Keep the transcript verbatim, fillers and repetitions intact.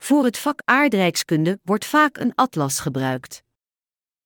Voor het vak aardrijkskunde wordt vaak een atlas gebruikt.